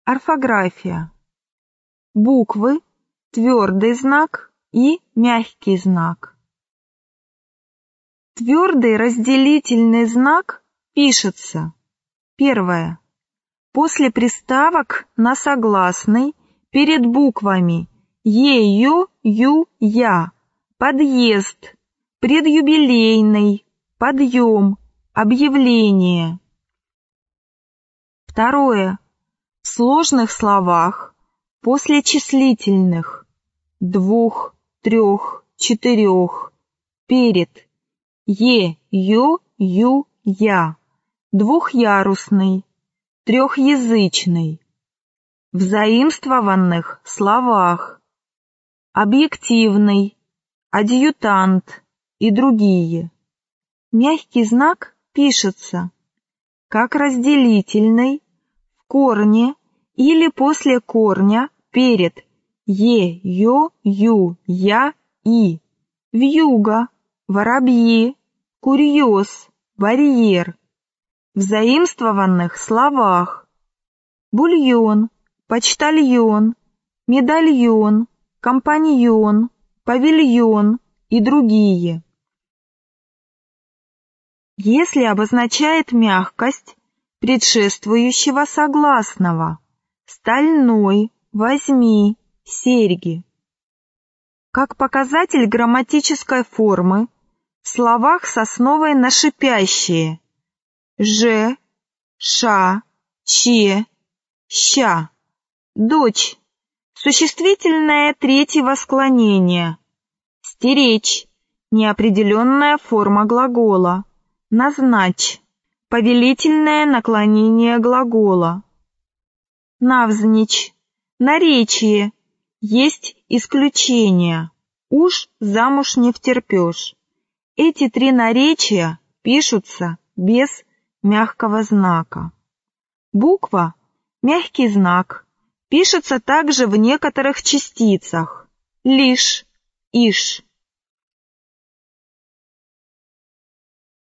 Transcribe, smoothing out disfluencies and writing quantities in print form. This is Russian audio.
Орфография. Буквы, твердый знак и мягкий знак. Твердый разделительный знак пишется: первое. После приставок на согласный перед буквами е, ё, ю, я. Подъезд, предюбилейный, подъем, объявление. Второе. В сложных словах после числительных двух, трех, четырех перед е, ё, ю, я. Двухъярусный, трехязычный. В заимствованных словах объективный, адъютант и другие. Мягкий знак пишется как разделительный в корне или после корня перед е, ё, ю, я, и. Вьюга, воробьи, курьез, барьер. В заимствованных словах бульон, почтальон, медальон, компаньон, павильон и другие. Если обозначает мягкость предшествующего согласного: стальной, возьми, серьги. Как показатель грамматической формы в словах с основой на шипящие: ж, ша, че, ща. Дочь. Существительное третьего склонения. Стеречь. Неопределенная форма глагола. Назначь. Повелительное наклонение глагола. Навзничь. Наречие. Есть исключения. Уж замуж не втерпешь. Эти три наречия пишутся без мягкого знака. Буква, мягкий знак, пишется также в некоторых частицах: лишь, иш.